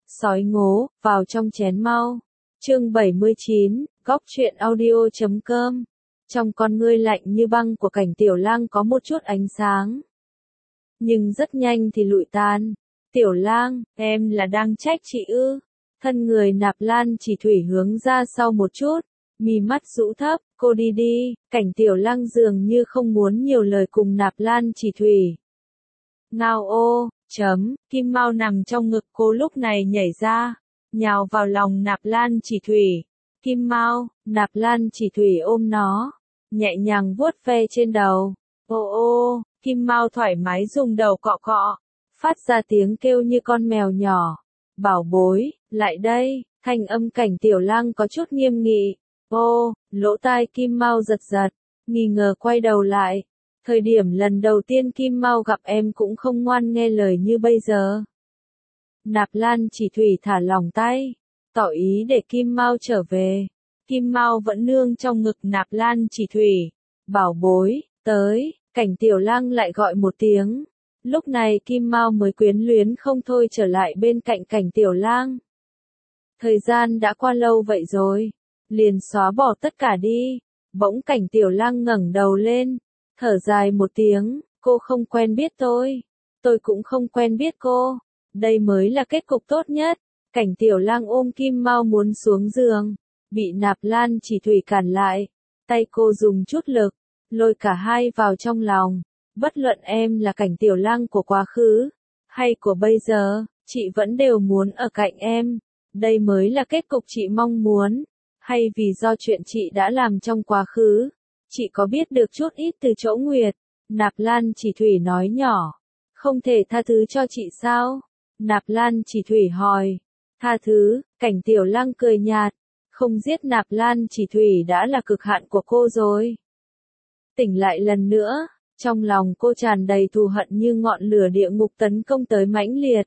Sói ngố, vào trong chén mau. Chương 79, góc truyện audio.com. Trong con ngươi lạnh như băng của Cảnh Tiểu Lang có một chút ánh sáng. Nhưng rất nhanh thì lụi tan. Tiểu Lang, em là đang trách chị ư? Thân người Nạp Lan Chỉ Thủy hướng ra sau một chút, mí mắt rũ thấp, cô đi đi. Cảnh Tiểu Lang dường như không muốn nhiều lời cùng Nạp Lan Chỉ Thủy. Ngao ô, Kim Mao nằm trong ngực cô lúc này nhảy ra, nhào vào lòng Nạp Lan Chỉ Thủy. Kim Mao, Nạp Lan Chỉ Thủy ôm nó, nhẹ nhàng vuốt ve trên đầu. Ô ô, Kim Mao thoải mái dùng đầu cọ cọ, phát ra tiếng kêu như con mèo nhỏ. Bảo bối, lại đây. Thanh âm Cảnh Tiểu Lang có chút nghiêm nghị. Ô, lỗ tai Kim Mao giật giật, nghi ngờ quay đầu lại. Thời điểm lần đầu tiên Kim Mao gặp em cũng không ngoan nghe lời như bây giờ. Nạp Lan Chỉ Thủy thả lỏng tay, tỏ ý để Kim Mao trở về. Kim Mao vẫn nương trong ngực Nạp Lan Chỉ Thủy. Bảo bối, tới. Cảnh Tiểu Lang lại gọi một tiếng. Lúc này Kim Mao mới quyến luyến không thôi trở lại bên cạnh Cảnh Tiểu Lang. Thời gian đã qua lâu vậy rồi, liền xóa bỏ tất cả đi. Bỗng Cảnh Tiểu Lang ngẩng đầu lên, thở dài một tiếng, cô không quen biết tôi cũng không quen biết cô. Đây mới là kết cục tốt nhất. Cảnh Tiểu Lang ôm Kim Mao muốn xuống giường, bị Nạp Lan Chỉ Thủy cản lại. Tay cô dùng chút lực, lôi cả hai vào trong lòng. Bất luận em là Cảnh Tiểu Lang của quá khứ, hay của bây giờ, chị vẫn đều muốn ở cạnh em. Đây mới là kết cục chị mong muốn. Hay vì do chuyện chị đã làm trong quá khứ, chị có biết được chút ít từ chỗ Nguyệt? Nạp Lan Chỉ Thủy nói nhỏ. Không thể tha thứ cho chị sao? Nạp Lan Chỉ Thủy hỏi. Tha thứ, Cảnh Tiểu Lang cười nhạt. Không giết Nạp Lan Chỉ Thủy đã là cực hạn của cô rồi. Tỉnh lại lần nữa, trong lòng cô tràn đầy thù hận như ngọn lửa địa ngục tấn công tới mãnh liệt.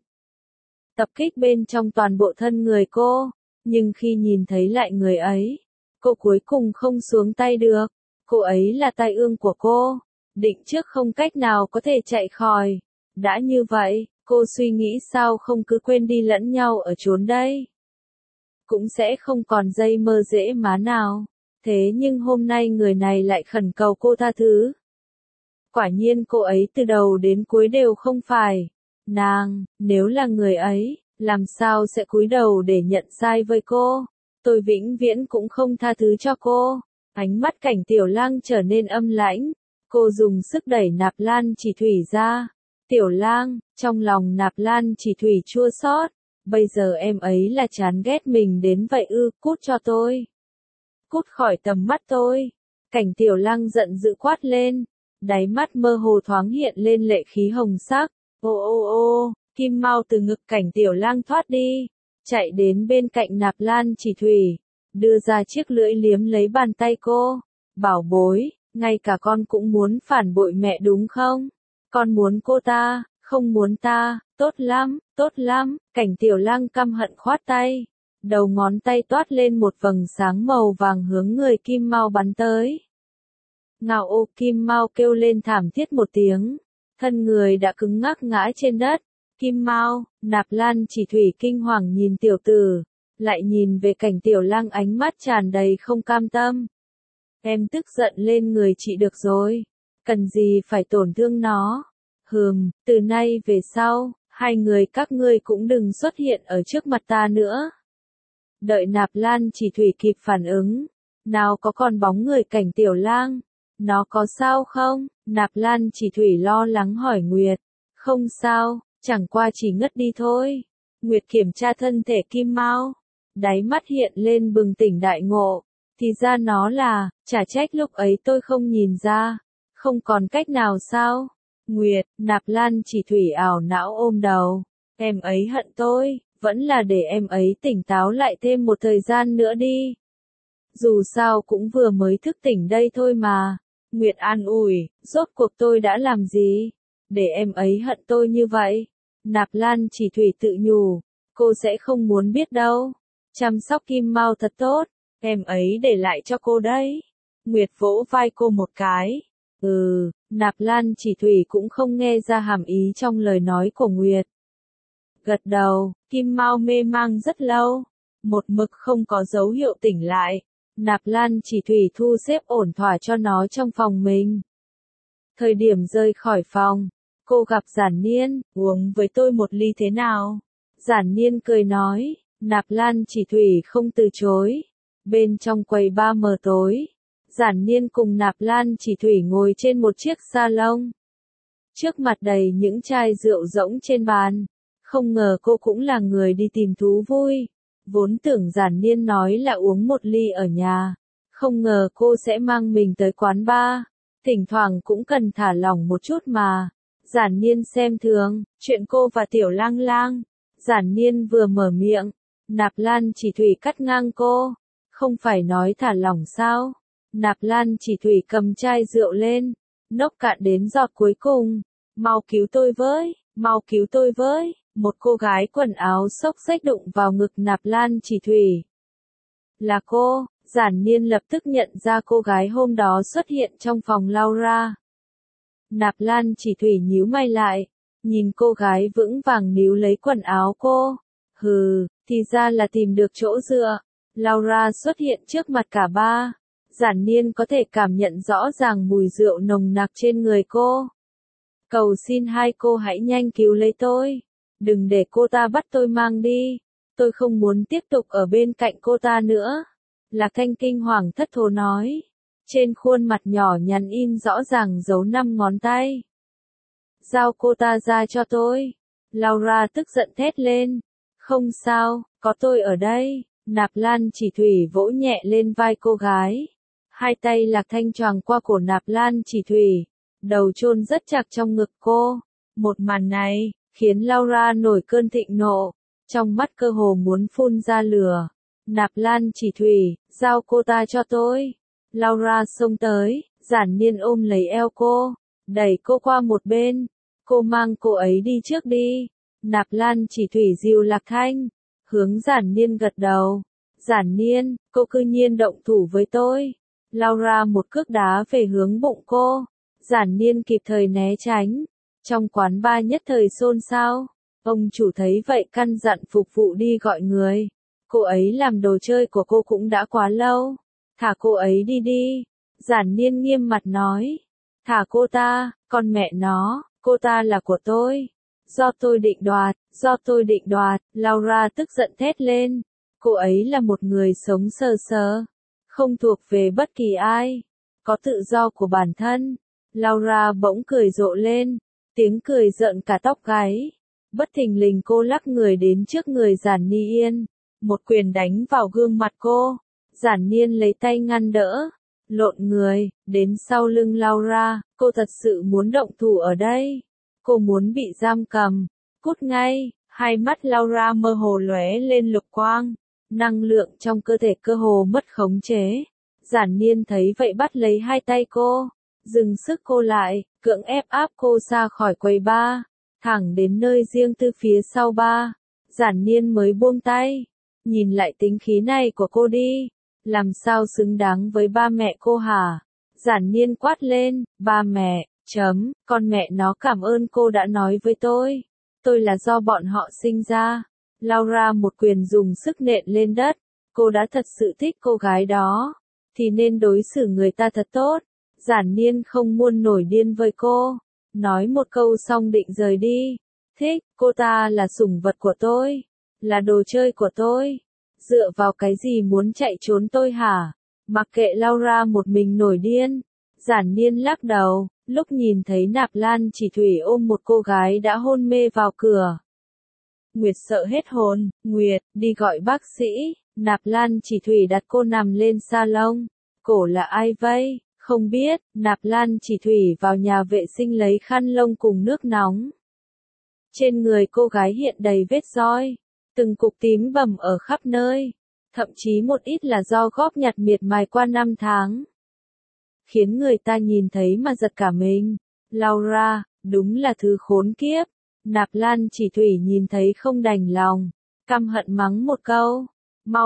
Tập kích bên trong toàn bộ thân người cô, nhưng khi nhìn thấy lại người ấy, cô cuối cùng không xuống tay được. Cô ấy là tai ương của cô, định trước không cách nào có thể chạy khỏi. Đã như vậy, cô suy nghĩ sao không cứ quên đi lẫn nhau ở chốn đây. Cũng sẽ không còn dây mơ dễ má nào. Thế nhưng hôm nay người này lại khẩn cầu cô tha thứ. Quả nhiên cô ấy từ đầu đến cuối đều không phải nàng. Nếu là người ấy, làm sao sẽ cúi đầu để nhận sai với cô? Tôi vĩnh viễn cũng không tha thứ cho cô. Ánh mắt Cảnh Tiểu Lang trở nên âm lãnh. Cô dùng sức đẩy Nạp Lan Chỉ Thủy ra. Tiểu Lang, trong lòng Nạp Lan Chỉ Thủy chua xót. Bây giờ em ấy là chán ghét mình đến vậy ư? Cút cho tôi. Cút khỏi tầm mắt tôi. Cảnh Tiểu Lang giận dữ quát lên. Đáy mắt mơ hồ thoáng hiện lên lệ khí hồng sắc. Ô ô ô, Kim Mao từ ngực Cảnh Tiểu Lang thoát đi, chạy đến bên cạnh Nạp Lan Chỉ Thủy, đưa ra chiếc lưỡi liếm lấy bàn tay cô. Bảo bối, ngay cả con cũng muốn phản bội mẹ đúng không? Con muốn cô ta, không muốn ta. Tốt lắm, tốt lắm. Cảnh Tiểu Lang căm hận khoát tay, đầu ngón tay toát lên một vầng sáng màu vàng hướng người Kim Mao bắn tới. Ngao ô, Kim Mao kêu lên thảm thiết một tiếng, thân người đã cứng ngắc ngã trên đất. Kim Mao, Nạp Lan Chỉ Thủy kinh hoàng nhìn tiểu tử, lại nhìn về Cảnh Tiểu Lang ánh mắt tràn đầy không cam tâm. Em tức giận lên người chị được rồi, cần gì phải tổn thương nó. Từ nay về sau, hai người các ngươi cũng đừng xuất hiện ở trước mặt ta nữa. Đợi Nạp Lan Chỉ Thủy kịp phản ứng, nào có còn bóng người Cảnh Tiểu Lang. Nó có sao không? Nạp Lan Chỉ Thủy lo lắng hỏi Nguyệt. Không sao, chẳng qua chỉ ngất đi thôi. Nguyệt kiểm tra thân thể Kim Mao, đáy mắt hiện lên bừng tỉnh đại ngộ. Thì ra nó là, chả trách lúc ấy tôi không nhìn ra. Không còn cách nào sao? Nguyệt, Nạp Lan Chỉ Thủy ảo não ôm đầu. Em ấy hận tôi, vẫn là để em ấy tỉnh táo lại thêm một thời gian nữa đi. Dù sao cũng vừa mới thức tỉnh đây thôi mà. Nguyệt an ủi, rốt cuộc tôi đã làm gì? Để em ấy hận tôi như vậy. Nạp Lan Chỉ Thủy tự nhủ, cô sẽ không muốn biết đâu. Chăm sóc Kim Mao thật tốt, em ấy để lại cho cô đấy. Nguyệt vỗ vai cô một cái. Nạp Lan Chỉ Thủy cũng không nghe ra hàm ý trong lời nói của Nguyệt. Gật đầu, Kim Mao mê mang rất lâu, một mực không có dấu hiệu tỉnh lại. Nạp Lan Chỉ Thủy thu xếp ổn thỏa cho nó trong phòng mình. Thời điểm rời khỏi phòng, cô gặp Giản Niên, uống với tôi một ly thế nào? Giản Niên cười nói, Nạp Lan Chỉ Thủy không từ chối. Bên trong quầy bar mờ tối, Giản Niên cùng Nạp Lan Chỉ Thủy ngồi trên một chiếc salon. Trước mặt đầy những chai rượu rỗng trên bàn. Không ngờ cô cũng là người đi tìm thú vui. Vốn tưởng Giản Niên nói là uống một ly ở nhà. Không ngờ cô sẽ mang mình tới quán bar. Thỉnh thoảng cũng cần thả lỏng một chút mà. Giản Niên xem thường, chuyện cô và Tiểu Lang Lang. Giản Niên vừa mở miệng, Nạp Lan Chỉ Thủy cắt ngang cô. Không phải nói thả lỏng sao? Nạp Lan Chỉ Thủy cầm chai rượu lên, nốc cạn đến giọt cuối cùng. Mau cứu tôi với, mau cứu tôi với. Một cô gái quần áo xốc xếch đụng vào ngực Nạp Lan Chỉ Thủy. Là cô, Giản Niên lập tức nhận ra cô gái hôm đó xuất hiện trong phòng Laura. Nạp Lan Chỉ Thủy nhíu mày lại, nhìn cô gái vững vàng níu lấy quần áo cô. Hừ, thì ra là tìm được chỗ dựa. Laura xuất hiện trước mặt cả ba. Giản Niên có thể cảm nhận rõ ràng mùi rượu nồng nặc trên người cô. Cầu xin hai cô hãy nhanh cứu lấy tôi. Đừng để cô ta bắt tôi mang đi. Tôi không muốn tiếp tục ở bên cạnh cô ta nữa. Lạc Thanh kinh hoàng thất thố nói. Trên khuôn mặt nhỏ nhắn in rõ ràng dấu 5 ngón tay. Giao cô ta ra cho tôi. Laura tức giận thét lên. Không sao, có tôi ở đây. Nạp Lan Chỉ Thủy vỗ nhẹ lên vai cô gái. Hai tay Lạc Thanh choàng qua cổ Nạp Lan Chỉ Thủy. Đầu chôn rất chặt trong ngực cô. Một màn này, khiến Laura nổi cơn thịnh nộ. Trong mắt cơ hồ muốn phun ra lửa. Nạp Lan Chỉ Thủy, giao cô ta cho tôi. Laura xông tới, Giản Niên ôm lấy eo cô, đẩy cô qua một bên. Cô mang cô ấy đi trước đi. Nạp Lan Chỉ Thủy dìu Lạc Thanh, hướng Giản Niên gật đầu. Giản Niên, cô cư nhiên động thủ với tôi. Laura một cước đá về hướng bụng cô. Giản Niên kịp thời né tránh. Trong quán bar nhất thời xôn xao. Ông chủ thấy vậy căn dặn phục vụ đi gọi người. Cô ấy làm đồ chơi của cô cũng đã quá lâu. Thả cô ấy đi đi. Giản Niên nghiêm mặt nói. Thả cô ta, con mẹ nó, cô ta là của tôi. Do tôi định đoạt, do tôi định đoạt. Laura tức giận thét lên. Cô ấy là một người sống sờ sờ. Không thuộc về bất kỳ ai. Có tự do của bản thân. Laura bỗng cười rộ lên. Tiếng cười rợn cả tóc gáy. Bất thình lình cô lắc người đến trước người Giản Niên. Một quyền đánh vào gương mặt cô. Giản Niên lấy tay ngăn đỡ. Lộn người, đến sau lưng Laura. Cô thật sự muốn động thủ ở đây. Cô muốn bị giam cầm. Cút ngay. Hai mắt Laura mơ hồ lóe lên lục quang. Năng lượng trong cơ thể cơ hồ mất khống chế. Giản Niên thấy vậy bắt lấy hai tay cô. Dừng sức cô lại, cưỡng ép áp cô ra khỏi quầy bar. Thẳng đến nơi riêng tư phía sau bar. Giản Niên mới buông tay. Nhìn lại tính khí này của cô đi. Làm sao xứng đáng với ba mẹ cô hả? Giản Niên quát lên, ba mẹ, con mẹ nó cảm ơn cô đã nói với tôi. Tôi là do bọn họ sinh ra. Laura một quyền dùng sức nện lên đất. Cô đã thật sự thích cô gái đó. Thì nên đối xử người ta thật tốt. Giản Niên không muốn nổi điên với cô. Nói một câu xong định rời đi. Thích, cô ta là sủng vật của tôi. Là đồ chơi của tôi. Dựa vào cái gì muốn chạy trốn tôi hả? Mặc kệ Laura một mình nổi điên. Giản Niên lắc đầu, lúc nhìn thấy Nạp Lan Chỉ Thủy ôm một cô gái đã hôn mê vào cửa. Nguyệt sợ hết hồn, Nguyệt, đi gọi bác sĩ. Nạp Lan Chỉ Thủy đặt cô nằm lên salon. Cổ là ai vậy? Không biết. Nạp Lan Chỉ Thủy vào nhà vệ sinh lấy khăn lông cùng nước nóng. Trên người cô gái hiện đầy vết roi. Từng cục tím bầm ở khắp nơi. Thậm chí một ít là do góp nhặt miệt mài qua 5 tháng. Khiến người ta nhìn thấy mà giật cả mình. Laura, đúng là thứ khốn kiếp. Nạp Lan Chỉ Thủy nhìn thấy không đành lòng. Căm hận mắng một câu. Mau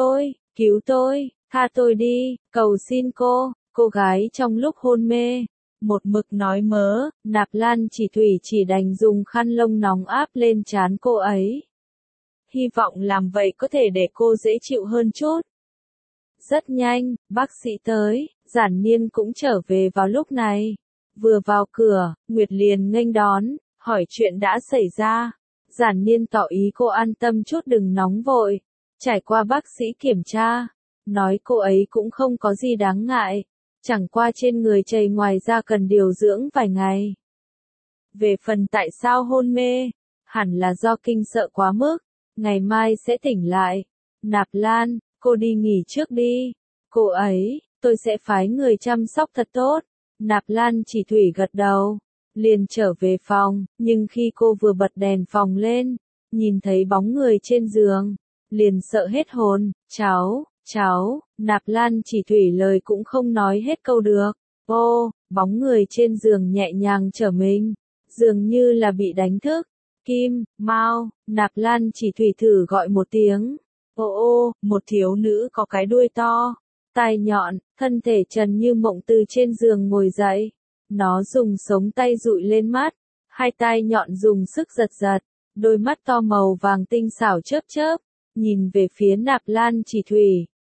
cứu tôi, tha tôi đi, cầu xin cô. Cô gái trong lúc hôn mê, một mực nói mớ, Nạp Lan Chỉ Thủy chỉ đành dùng khăn lông nóng áp lên trán cô ấy. Hy vọng làm vậy có thể để cô dễ chịu hơn chút. Rất nhanh, bác sĩ tới, Giản Niên cũng trở về vào lúc này. Vừa vào cửa, Nguyệt liền nghênh đón, hỏi chuyện đã xảy ra. Giản Niên tỏ ý cô an tâm chút đừng nóng vội. Trải qua bác sĩ kiểm tra, nói cô ấy cũng không có gì đáng ngại. Chẳng qua trên người chảy ngoài ra cần điều dưỡng vài ngày. Về phần tại sao hôn mê, hẳn là do kinh sợ quá mức, ngày mai sẽ tỉnh lại. Nạp Lan, cô đi nghỉ trước đi. Cô ấy, tôi sẽ phái người chăm sóc thật tốt. Nạp Lan Chỉ Thủy gật đầu, liền trở về phòng, nhưng khi cô vừa bật đèn phòng lên, nhìn thấy bóng người trên giường, liền sợ hết hồn. Cháu, Nạp Lan Chỉ Thủy lời cũng không nói hết câu được. Ô, bóng người trên giường nhẹ nhàng trở mình, dường như là bị đánh thức. Kim, Mao, Nạp Lan Chỉ Thủy thử gọi một tiếng. Ô, một thiếu nữ có cái đuôi to, tai nhọn, thân thể trần như mộng từ trên giường ngồi dậy. Nó dùng sống tay dụi lên mắt, hai tai nhọn dùng sức giật giật, đôi mắt to màu vàng tinh xảo chớp chớp, nhìn về phía Nạp Lan Chỉ Thủy.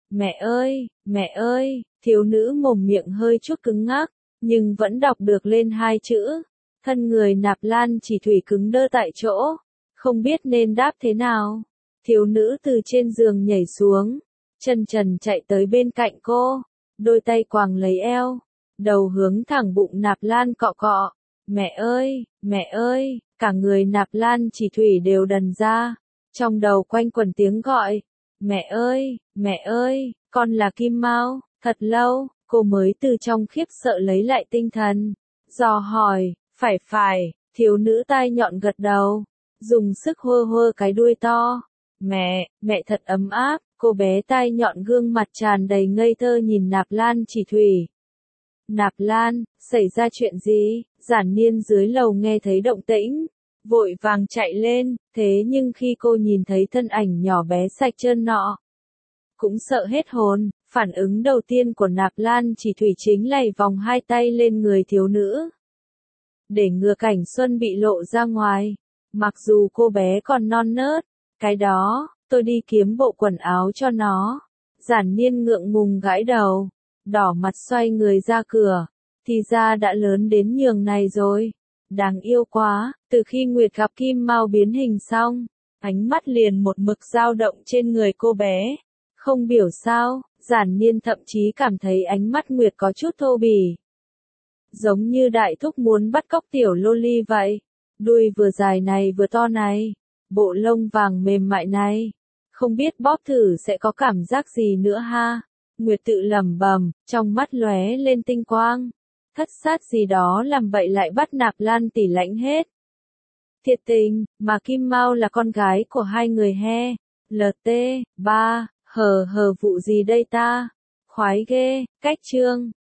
Mẹ ơi, thiếu nữ mồm miệng hơi chút cứng ngắc, nhưng vẫn đọc được lên hai chữ. Thân người Nạp Lan Chỉ Thủy cứng đơ tại chỗ, không biết nên đáp thế nào. Thiếu nữ từ trên giường nhảy xuống, chân trần chạy tới bên cạnh cô, đôi tay quàng lấy eo, đầu hướng thẳng bụng Nạp Lan cọ cọ. Mẹ ơi, cả người Nạp Lan Chỉ Thủy đều đần ra, trong đầu quanh quẩn tiếng gọi. Mẹ ơi, con là Kim Mao. Thật lâu, cô mới từ trong khiếp sợ lấy lại tinh thần, dò hỏi, phải, thiếu nữ tai nhọn gật đầu, dùng sức hơ cái đuôi to. Mẹ thật ấm áp. Cô bé tai nhọn gương mặt tràn đầy ngây thơ nhìn Nạp Lan Chỉ Thủy. Nạp Lan, xảy ra chuyện gì? Giản Niên dưới lầu nghe thấy động tĩnh, vội vàng chạy lên, thế nhưng khi cô nhìn thấy thân ảnh nhỏ bé sạch trơn nọ, cũng sợ hết hồn. Phản ứng đầu tiên của Nạp Lan Chỉ Thủy chính lày vòng hai tay lên người thiếu nữ, để ngừa cảnh xuân bị lộ ra ngoài. Mặc dù cô bé còn non nớt, cái đó, tôi đi kiếm bộ quần áo cho nó. Giản Niên ngượng ngùng gãi đầu, đỏ mặt xoay người ra cửa, thì ra đã lớn đến nhường này rồi. Đáng yêu quá, từ khi Nguyệt gặp Kim Mao biến hình xong, ánh mắt liền một mực dao động trên người cô bé. Không biểu sao, Giản Niên thậm chí cảm thấy ánh mắt Nguyệt có chút thô bỉ. Giống như đại thúc muốn bắt cóc tiểu loli vậy. Đuôi vừa dài này vừa to này, bộ lông vàng mềm mại này, không biết bóp thử sẽ có cảm giác gì nữa ha. Nguyệt tự lẩm bẩm, trong mắt lóe lên tinh quang. Thất sát gì đó làm vậy lại bắt Nạp Lan tỷ lãnh hết. Thiệt tình, mà Kim Mao là con gái của hai người he. LT, ba, hờ vụ gì đây ta? Khoái ghê, cách chương.